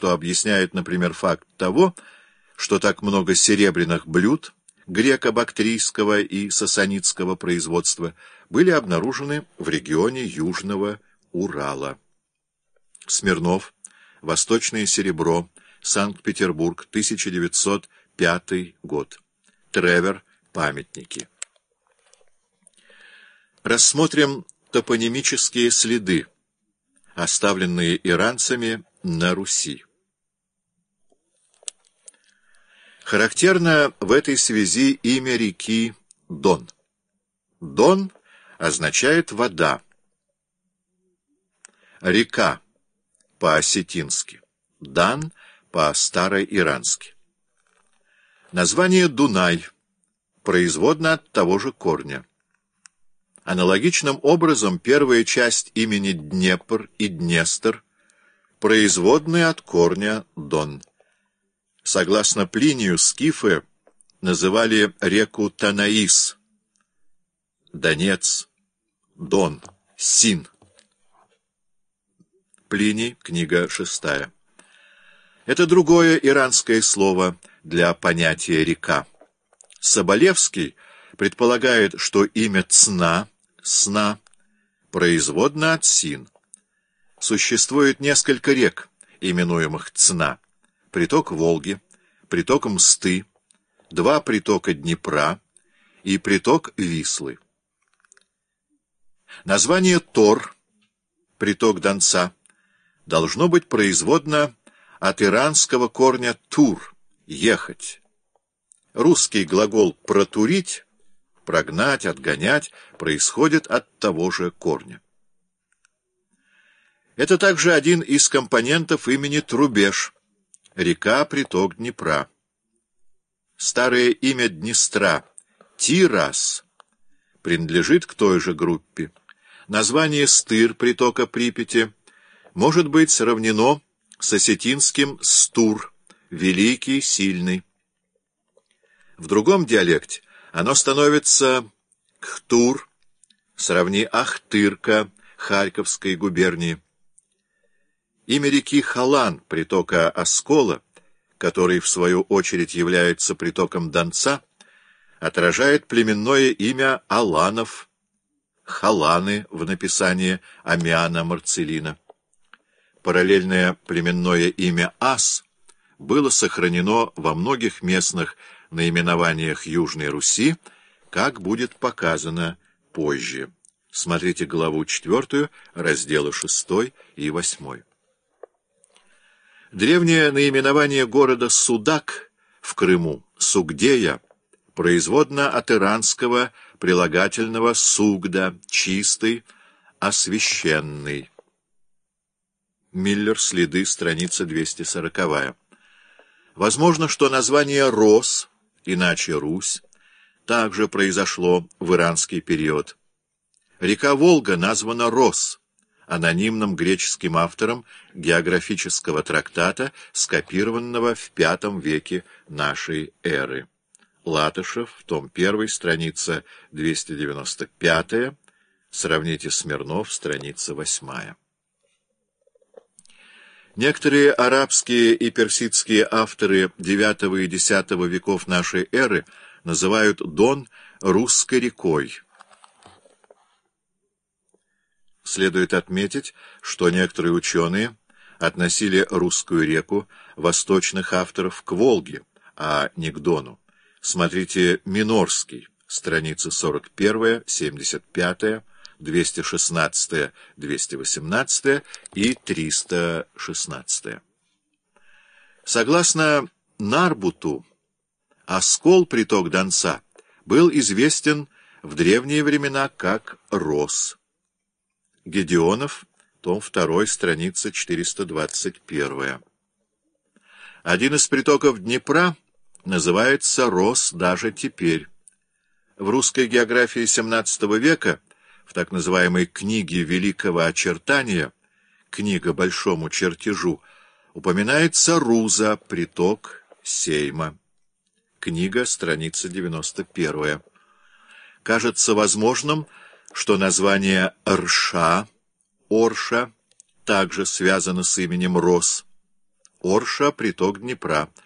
что объясняет, например, факт того, что так много серебряных блюд греко-бактрийского и сасанидского производства были обнаружены в регионе Южного Урала. Смирнов. Восточное серебро. Санкт-Петербург. 1905 год. Тревер. Памятники. Рассмотрим топонимические следы, оставленные иранцами на Руси. Характерно в этой связи имя реки Дон. Дон означает «вода». Река по-осетински, Дан по-староирански. Название Дунай производно от того же корня. Аналогичным образом первая часть имени Днепр и Днестр производны от корня Дон. Согласно Плинию, скифы называли реку Танаис, Донец, Дон, Син. Плиний, книга 6. Это другое иранское слово для понятия река. Соболевский предполагает, что имя Цна, Сна, производно от Син. Существует несколько рек, именуемых Цна: приток Волги, приток Мсты, два притока Днепра и приток Вислы. Название Тор, приток Донца, должно быть производно от иранского корня «тур» — «ехать». Русский глагол «протурить» — «прогнать», «отгонять» — происходит от того же корня. Это также один из компонентов имени Трубеж, река-приток Днепра. Старое имя Днестра — Тирас — принадлежит к той же группе. Название Стыр, притока Припяти, может быть сравнено с осетинским Стур, великий, сильный. В другом диалекте оно становится Хтур, сравни Ахтырка Харьковской губернии. Имя реки Халан, притока Оскола, который в свою очередь является притоком Донца, отражает племенное имя Аланов, Халаны в написании Амиана Марцелина. Параллельное племенное имя Ас было сохранено во многих местных наименованиях Южной Руси, как будет показано позже. Смотрите главу 4, разделы 6 и 8. Древнее наименование города Судак в Крыму, Сугдея, производно от иранского прилагательного «сугда» — «чистый», «освященный». Миллер, следы, страница 240. Возможно, что название Рос, иначе Русь, также произошло в иранский период. Река Волга названа Рос, анонимным греческим автором географического трактата, скопированного в V веке нашей эры. Латышев, том 1, страница 295, сравните Смирнов, страница 8. Некоторые арабские и персидские авторы IX и X веков нашей эры называют Дон русской рекой. Следует отметить, что некоторые ученые относили русскую реку восточных авторов к Волге, а не к Дону. Смотрите Минорский, страницы 41, 75, 216, 218 и 316. Согласно Нарбуту, Оскол, приток Донца, был известен в древние времена как Рос. Гедеонов, том 2, страница 421. Один из притоков Днепра называется Рос даже теперь. В русской географии XVII века, в так называемой «Книге Великого Очертания», «Книга Большому Чертежу», упоминается Руза, приток Сейма. Книга, страница 91. Кажется возможным, что название Рша, Орша, также связано с именем Рос. Орша — приток Днепра.